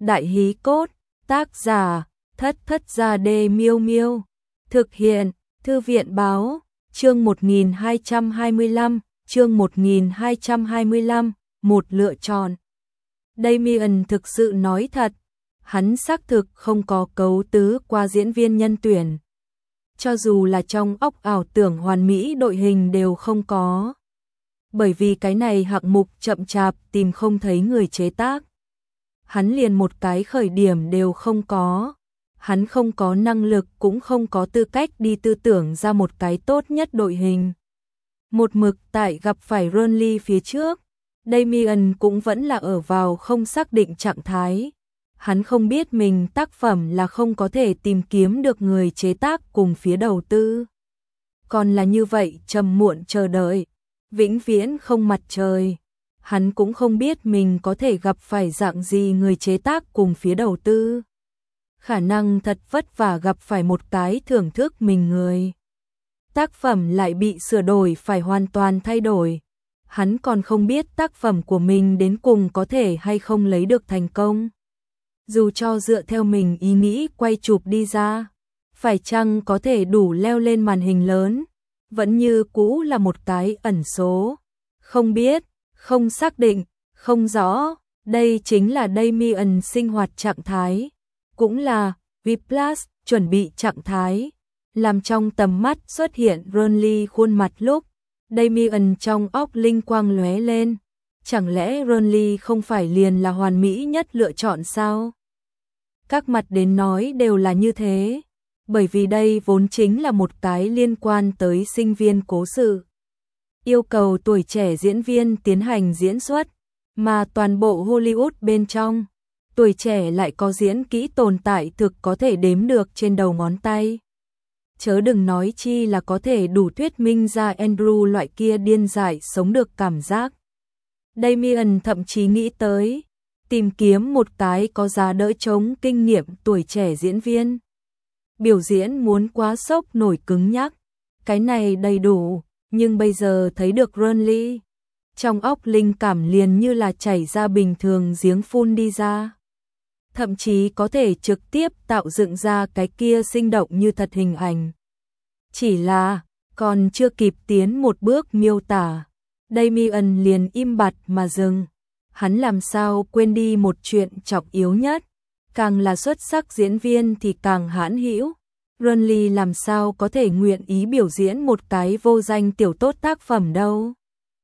Đại hí cốt, tác giả, Thất Thất Gia Đê Miêu Miêu. Thực hiện, Thư viện báo, chương 1225, chương 1225, một lựa chọn. Damien thực sự nói thật, hắn xác thực không có cấu tứ qua diễn viên nhân tuyển. Cho dù là trong óc ảo tưởng hoàn mỹ đội hình đều không có. Bởi vì cái này hạng mục chậm chạp tìm không thấy người chế tác. Hắn liền một cái khởi điểm đều không có. Hắn không có năng lực cũng không có tư cách đi tư tưởng ra một cái tốt nhất đội hình. Một mực tại gặp phải Ronly phía trước, Damien cũng vẫn là ở vào không xác định trạng thái. Hắn không biết mình tác phẩm là không có thể tìm kiếm được người chế tác cùng phía đầu tư. Còn là như vậy trầm muộn chờ đợi, vĩnh viễn không mặt trời. Hắn cũng không biết mình có thể gặp phải dạng gì người chế tác cùng phía đầu tư. Khả năng thật vất vả gặp phải một cái thưởng thức mình người. Tác phẩm lại bị sửa đổi phải hoàn toàn thay đổi. Hắn còn không biết tác phẩm của mình đến cùng có thể hay không lấy được thành công. Dù cho dựa theo mình ý nghĩ quay chụp đi ra, phải chăng có thể đủ leo lên màn hình lớn, vẫn như cũ là một cái ẩn số. Không biết, không xác định, không rõ, đây chính là Damien sinh hoạt trạng thái. Cũng là V+ chuẩn bị trạng thái. Làm trong tầm mắt xuất hiện Ronly khuôn mặt lúc, Damien trong óc linh quang lóe lên. Chẳng lẽ Ronly không phải liền là hoàn mỹ nhất lựa chọn sao? Các mặt đến nói đều là như thế, bởi vì đây vốn chính là một cái liên quan tới sinh viên cố sự. Yêu cầu tuổi trẻ diễn viên tiến hành diễn xuất, mà toàn bộ Hollywood bên trong, tuổi trẻ lại có diễn kỹ tồn tại thực có thể đếm được trên đầu ngón tay. Chớ đừng nói chi là có thể đủ thuyết minh ra Andrew loại kia điên dại sống được cảm giác. Damien thậm chí nghĩ tới tìm kiếm một cái có giá đỡ chống kinh nghiệm tuổi trẻ diễn viên. Biểu diễn muốn quá sốc nổi cứng nhắc, cái này đầy đủ, nhưng bây giờ thấy được Ronly, trong óc linh cảm liền như là chảy ra bình thường giếng phun đi ra. Thậm chí có thể trực tiếp tạo dựng ra cái kia sinh động như thật hình ảnh. Chỉ là, còn chưa kịp tiến một bước miêu tả, Damien liền im bặt mà dừng. Hắn làm sao quên đi một chuyện trọng yếu nhất, càng là xuất sắc diễn viên thì càng hãn hữu. Ronly làm sao có thể nguyện ý biểu diễn một cái vô danh tiểu tốt tác phẩm đâu.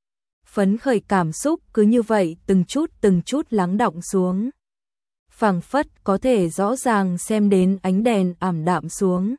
Phấn khởi cảm xúc cứ như vậy từng chút lắng đọng xuống. Phảng phất có thể rõ ràng xem đến ánh đèn ảm đạm xuống.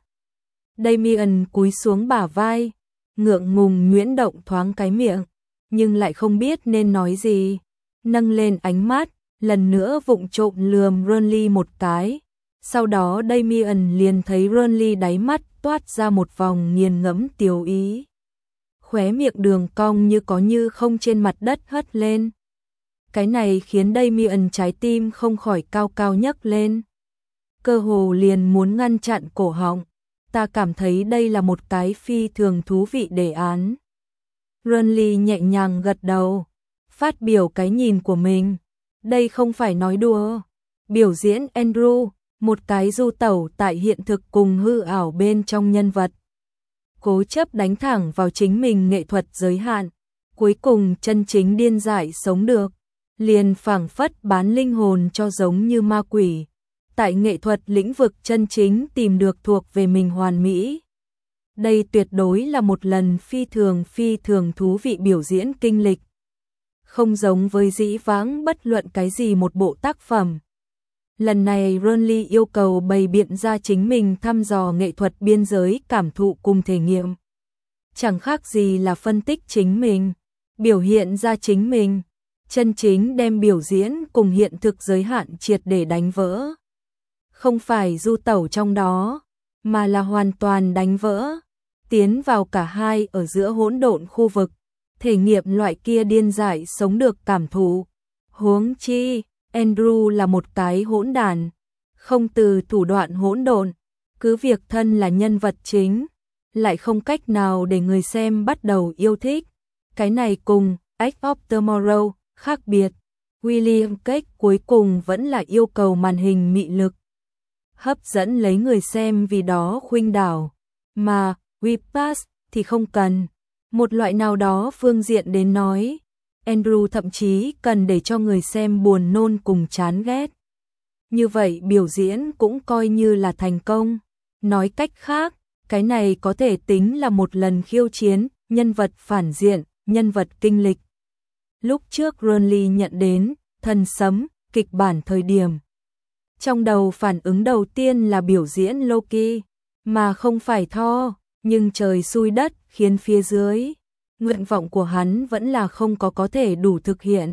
Damien cúi xuống bả vai, ngượng ngùng nhuyễn động thoáng cái miệng, nhưng lại không biết nên nói gì. Nâng lên ánh mắt, lần nữa vụng trộm lườm Ronly một cái. Sau đó Damien liền thấy Ronly đáy mắt toát ra một vòng nghiền ngẫm tiều ý. Khóe miệng đường cong như có như không trên mặt đất hất lên. Cái này khiến Damien trái tim không khỏi cao cao nhấc lên. Cơ hồ liền muốn ngăn chặn cổ họng. Ta cảm thấy đây là một cái phi thường thú vị đề án. Ronly nhẹ nhàng gật đầu, phát biểu cái nhìn của mình. Đây không phải nói đùa. Biểu diễn Andrew, một cái du tẩu tại hiện thực cùng hư ảo bên trong nhân vật. Cố chấp đánh thẳng vào chính mình nghệ thuật giới hạn, cuối cùng chân chính điên dại sống được, liền phảng phất bán linh hồn cho giống như ma quỷ. Tại nghệ thuật lĩnh vực chân chính tìm được thuộc về mình hoàn mỹ. Đây tuyệt đối là một lần phi thường thú vị biểu diễn kinh lịch. Không giống với dĩ vãng bất luận cái gì một bộ tác phẩm. Lần này Ronly yêu cầu bày biện ra chính mình thăm dò nghệ thuật biên giới cảm thụ cùng thể nghiệm. Chẳng khác gì là phân tích chính mình, biểu hiện ra chính mình, chân chính đem biểu diễn cùng hiện thực giới hạn triệt để đánh vỡ. Không phải du tẩu trong đó, mà là hoàn toàn đánh vỡ, tiến vào cả hai ở giữa hỗn độn khu vực, thể nghiệm loại kia điên dại sống được cảm thụ. Huống chi, Andrew là một cái hỗn đản, không từ thủ đoạn hỗn độn, cứ việc thân là nhân vật chính, lại không cách nào để người xem bắt đầu yêu thích. Cái này cùng Edge of Tomorrow khác biệt. William Cage cuối cùng vẫn là yêu cầu màn hình mị lực, hấp dẫn lấy người xem vì đó khuynh đảo, mà Whiplash thì không cần. Một loại nào đó phương diện đến nói, Andrew thậm chí cần để cho người xem buồn nôn cùng chán ghét. Như vậy biểu diễn cũng coi như là thành công. Nói cách khác, cái này có thể tính là một lần khiêu chiến, nhân vật phản diện, nhân vật kinh lịch. Lúc trước Ronly nhận đến Thần Sấm, kịch bản thời điểm. Trong đầu phản ứng đầu tiên là biểu diễn Loki, mà không phải Thor, nhưng trời xui đất khiến phía dưới. Nguyện vọng của hắn vẫn là không có thể đủ thực hiện.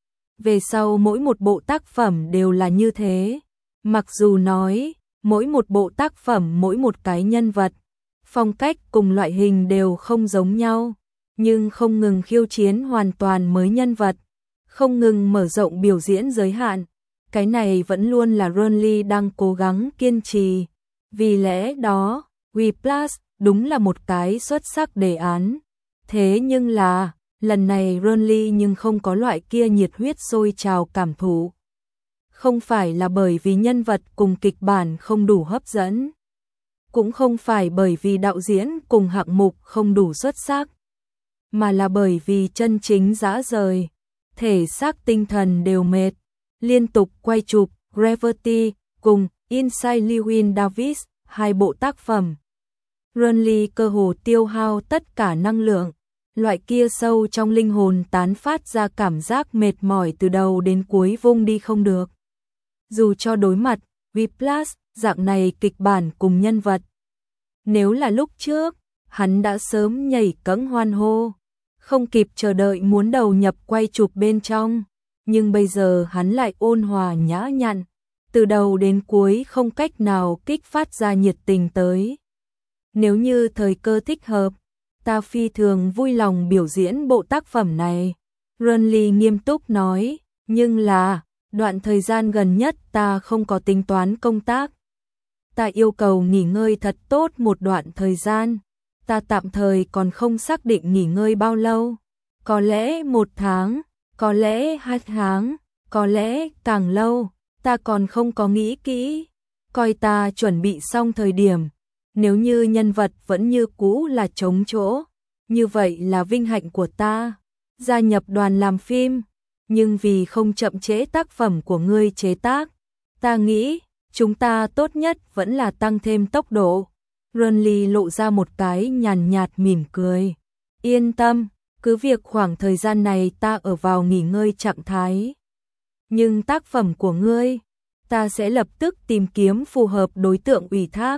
Về sau mỗi một bộ tác phẩm đều là như thế. Mặc dù nói, mỗi một bộ tác phẩm mỗi một cái nhân vật, phong cách cùng loại hình đều không giống nhau, nhưng không ngừng khiêu chiến hoàn toàn mới nhân vật, không ngừng mở rộng biểu diễn giới hạn. Cái này vẫn luôn là Ronly đang cố gắng kiên trì. Vì lẽ đó, Whiplash đúng là một cái xuất sắc đề án. Thế nhưng là, lần này Ronly nhưng không có loại kia nhiệt huyết sôi trào cảm thụ. Không phải là bởi vì nhân vật cùng kịch bản không đủ hấp dẫn, cũng không phải bởi vì đạo diễn cùng hạng mục không đủ xuất sắc, mà là bởi vì chân chính dã rời, thể xác tinh thần đều mệt. Liên tục quay chụp Gravity cùng Inside Llewyn Davis, hai bộ tác phẩm. Ronly cơ hồ tiêu hao tất cả năng lượng, loại kia sâu trong linh hồn tán phát ra cảm giác mệt mỏi từ đầu đến cuối vung đi không được. Dù cho đối mặt Whiplash dạng này kịch bản cùng nhân vật, nếu là lúc trước, hắn đã sớm nhảy cẫng hoan hô, không kịp chờ đợi muốn đầu nhập quay chụp bên trong. Nhưng bây giờ hắn lại ôn hòa nhã nhặn, từ đầu đến cuối không cách nào kích phát ra nhiệt tình tới. Nếu như thời cơ thích hợp, ta phi thường vui lòng biểu diễn bộ tác phẩm này. Ronly nghiêm túc nói, nhưng là, đoạn thời gian gần nhất ta không có tính toán công tác. Ta yêu cầu nghỉ ngơi thật tốt một đoạn thời gian. Ta tạm thời còn không xác định nghỉ ngơi bao lâu. Có lẽ 1 tháng. Có lẽ 2 tháng, có lẽ càng lâu, ta còn không có nghĩ kỹ. Coi ta chuẩn bị xong thời điểm, nếu như nhân vật vẫn như cũ là trống chỗ, như vậy là vinh hạnh của ta. Gia nhập đoàn làm phim, nhưng vì không chậm trễ tác phẩm của ngươi chế tác, ta nghĩ chúng ta tốt nhất vẫn là tăng thêm tốc độ. Ronly lộ ra một cái nhàn nhạt mỉm cười. Yên tâm. Cứ việc khoảng thời gian này ta ở vào nghỉ ngơi trạng thái. Nhưng tác phẩm của ngươi, ta sẽ lập tức tìm kiếm phù hợp đối tượng ủy thác.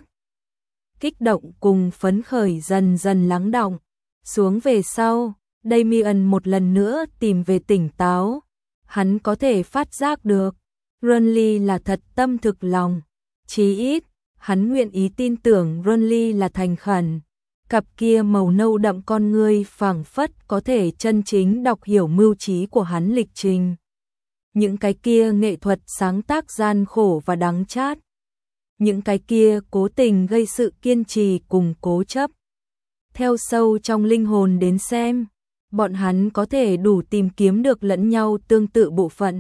Kích động cùng phấn khởi dần dần lắng đọng. Xuống về sau, Damian một lần nữa tìm về tỉnh táo. Hắn có thể phát giác được, Ronly là thật tâm thực lòng. Chí ít, hắn nguyện ý tin tưởng Ronly là thành khẩn. Cặp kia màu nâu đậm con ngươi phảng phất có thể chân chính đọc hiểu mưu trí của hắn lịch trình. Những cái kia nghệ thuật sáng tác gian khổ và đắng chát. Những cái kia cố tình gây sự kiên trì cùng cố chấp. Theo sâu trong linh hồn đến xem, bọn hắn có thể đủ tìm kiếm được lẫn nhau tương tự bộ phận.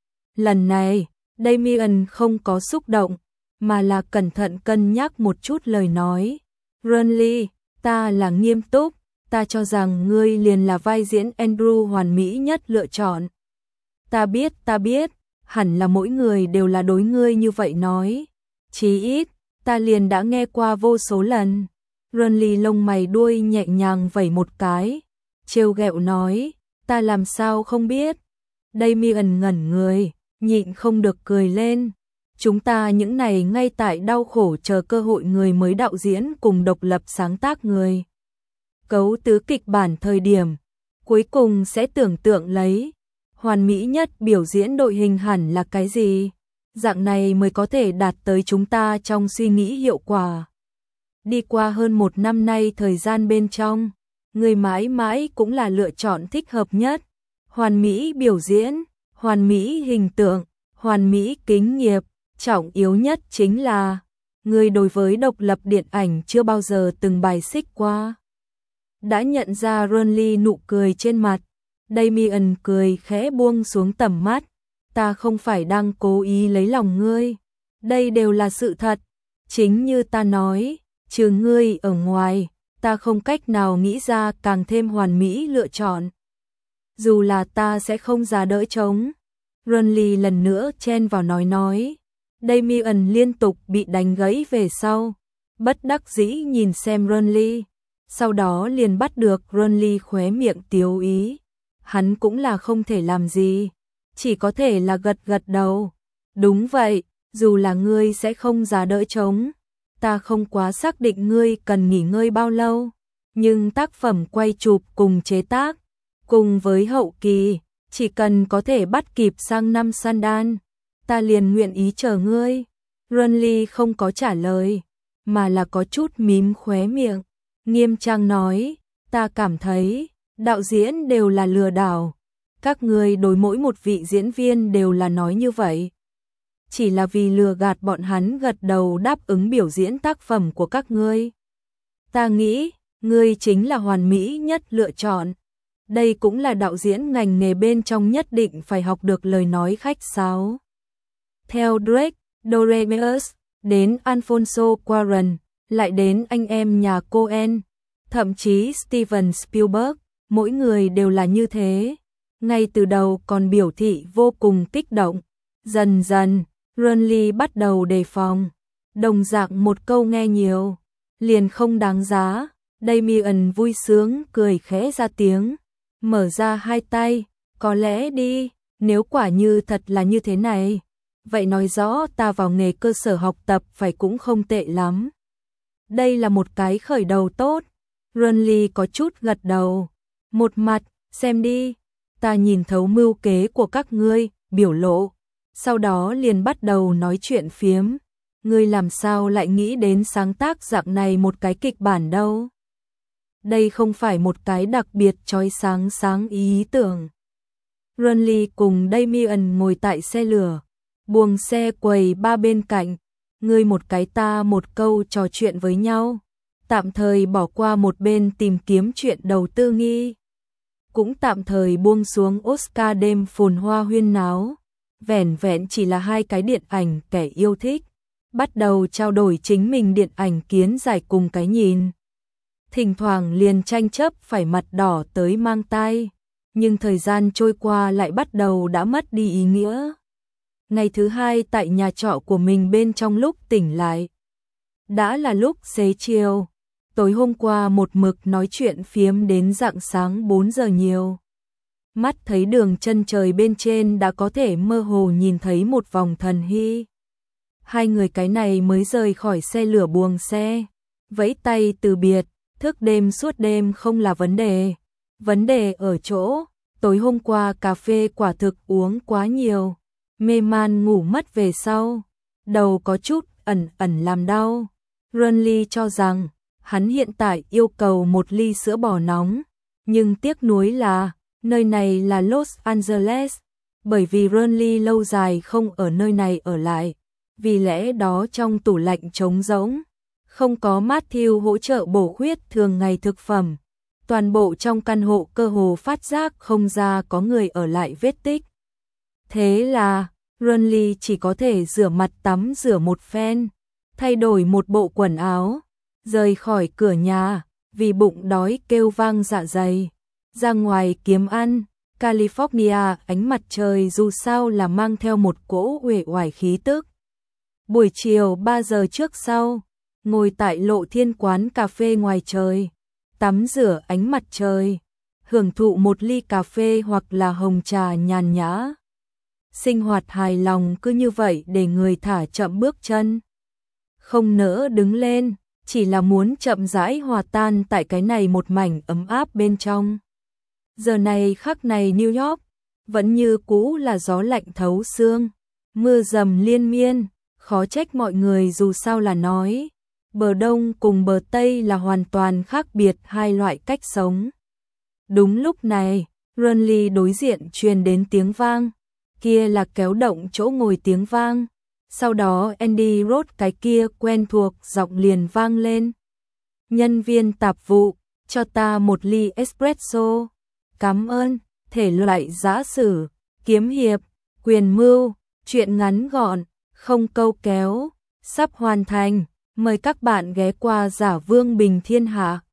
Lần này, Damian không có xúc động, mà là cẩn thận cân nhắc một chút lời nói. Ronly, ta là nghiêm túc, ta cho rằng ngươi liền là vai diễn Andrew hoàn mỹ nhất lựa chọn. Ta biết, hẳn là mỗi người đều là đối ngươi như vậy nói. Chí ít, ta liền đã nghe qua vô số lần. Ronly lông mày đuôi nhẹ nhàng vẩy một cái, trêu ghẹo nói, ta làm sao không biết. Damian ngẩn người, nhịn không được cười lên. Chúng ta những này ngay tại đau khổ chờ cơ hội người mới đạo diễn cùng độc lập sáng tác người. Cấu tứ kịch bản thời điểm, cuối cùng sẽ tưởng tượng lấy, hoàn mỹ nhất biểu diễn đội hình hẳn là cái gì. Dạng này mới có thể đạt tới chúng ta trong suy nghĩ hiệu quả. Đi qua hơn 1 năm nay thời gian bên trong, người mãi mãi cũng là lựa chọn thích hợp nhất. Hoàn mỹ biểu diễn, hoàn mỹ hình tượng, hoàn mỹ kính nghiệp. Trọng yếu nhất chính là, người đối với độc lập điện ảnh chưa bao giờ từng bài xích qua. Đã nhận ra Ronly nụ cười trên mặt, Damian cười khẽ buông xuống tầm mắt, ta không phải đang cố ý lấy lòng ngươi. Đây đều là sự thật. Chính như ta nói, trừ ngươi ở ngoài, ta không cách nào nghĩ ra càng thêm hoàn mỹ lựa chọn. Dù là ta sẽ không ra đỡ chống. Renly lần nữa chen vào nói. Damian liên tục bị đánh gãy về sau. Bất đắc dĩ nhìn xem Renly. Sau đó liền bắt được Renly khóe miệng tiếu ý. Hắn cũng là không thể làm gì. Chỉ có thể là gật gật đầu. Đúng vậy, dù là ngươi sẽ không ra đỡ chống. Ta không quá xác định ngươi cần nghỉ ngơi bao lâu. Nhưng tác phẩm quay chụp cùng chế tác, cùng với hậu kỳ, chỉ cần có thể bắt kịp sang năm Sandan, ta liền nguyện ý chờ ngươi. Renly không có trả lời, mà là có chút mím khóe miệng. Nghiêm trang nói, ta cảm thấy, đạo diễn đều là lừa đảo. Các ngươi đối mỗi một vị diễn viên đều là nói như vậy. Chỉ là vì lừa gạt bọn hắn gật đầu đáp ứng biểu diễn tác phẩm của các ngươi. Ta nghĩ, ngươi chính là hoàn mỹ nhất lựa chọn. Đây cũng là đạo diễn ngành nghề bên trong nhất định phải học được lời nói khách sáo. Theo Drake, Doremeus, đến Alfonso Cuarón, lại đến anh em nhà Coen, thậm chí Steven Spielberg, mỗi người đều là như thế. Ngay từ đầu còn biểu thị vô cùng kích động. Dần dần, Renly bắt đầu đề phòng. Đồng dạng một câu nghe nhiều, liền không đáng giá. Damian vui sướng cười khẽ ra tiếng, mở ra hai tay, có lẽ đi, nếu quả như thật là như thế này, vậy nói rõ ta vào nghề cơ sở học tập phải cũng không tệ lắm. Đây là một cái khởi đầu tốt. Renly có chút gật đầu, một mặt, xem đi, ta nhìn thấu mưu kế của các ngươi, biểu lộ, sau đó liền bắt đầu nói chuyện phiếm. Ngươi làm sao lại nghĩ đến sáng tác dạng này một cái kịch bản đâu? Đây không phải một cái đặc biệt chói sáng ý tưởng. Renly cùng Damian ngồi tại xe lửa, buồng xe quầy ba bên cạnh, ngươi một cái ta một câu trò chuyện với nhau, tạm thời bỏ qua một bên tìm kiếm chuyện đầu tư nghi. Cũng tạm thời buông xuống Oscar đêm phồn hoa huyên náo, vẻn vẹn chỉ là hai cái điện ảnh kẻ yêu thích, bắt đầu trao đổi chính mình điện ảnh kiến giải cùng cái nhìn. Thỉnh thoảng liền tranh chấp phải mặt đỏ tới mang tai, nhưng thời gian trôi qua lại bắt đầu đã mất đi ý nghĩa. Ngày thứ hai tại nhà trọ của mình bên trong lúc tỉnh lại, đã là lúc xế chiều. Tối hôm qua một mực nói chuyện phiếm đến rạng sáng 4 giờ nhiều. Mắt thấy đường chân trời bên trên đã có thể mơ hồ nhìn thấy một vòng thần hy. Hai người cái này mới rời khỏi xe lửa buồng xe, vẫy tay từ biệt. Thức đêm suốt đêm không là vấn đề. Vấn đề ở chỗ, tối hôm qua cà phê quả thực uống quá nhiều. Mê man ngủ mất về sau. Đầu có chút ẩn làm đau. Renly cho rằng, hắn hiện tại yêu cầu một ly sữa bò nóng. Nhưng tiếc nuối là, nơi này là Los Angeles. Bởi vì Renly lâu dài không ở nơi này ở lại. Vì lẽ đó trong tủ lạnh trống rỗng. Không có Matthew hỗ trợ bổ khuyết thường ngày thực phẩm. Toàn bộ trong căn hộ cơ hồ phát giác không ra có người ở lại vết tích. Thế là, Renly chỉ có thể rửa mặt tắm rửa một phen, thay đổi một bộ quần áo, rời khỏi cửa nhà, vì bụng đói kêu vang dạ dày. Ra ngoài kiếm ăn, California ánh mặt trời dù sao là mang theo một cỗ uể oải khí tức. Buổi chiều 3 giờ trước sau, ngồi tại Lộ Thiên quán cà phê ngoài trời, tắm rửa ánh mặt trời, hưởng thụ một ly cà phê hoặc là hồng trà nhàn nhã. Sinh hoạt hài lòng cứ như vậy để người thả chậm bước chân. Không nỡ đứng lên, chỉ là muốn chậm rãi hòa tan tại cái này một mảnh ấm áp bên trong. Giờ này khắc này New York, vẫn như cũ là gió lạnh thấu xương, mưa dầm liên miên, khó trách mọi người dù sao là nói. Bờ Đông cùng bờ Tây là hoàn toàn khác biệt hai loại cách sống. Đúng lúc này, Renly đối diện truyền đến tiếng vang. Kia là kéo động chỗ ngồi tiếng vang. Sau đó Andy Roth cái kia quen thuộc giọng liền vang lên. Nhân viên tạp vụ, cho ta một ly espresso. Cảm ơn, thể loại giã sử, kiếm hiệp, Quyền mưu, chuyện ngắn gọn, không câu kéo, sắp hoàn thành. Mời các bạn ghé qua Giả Vương Bình Thiên Hạ.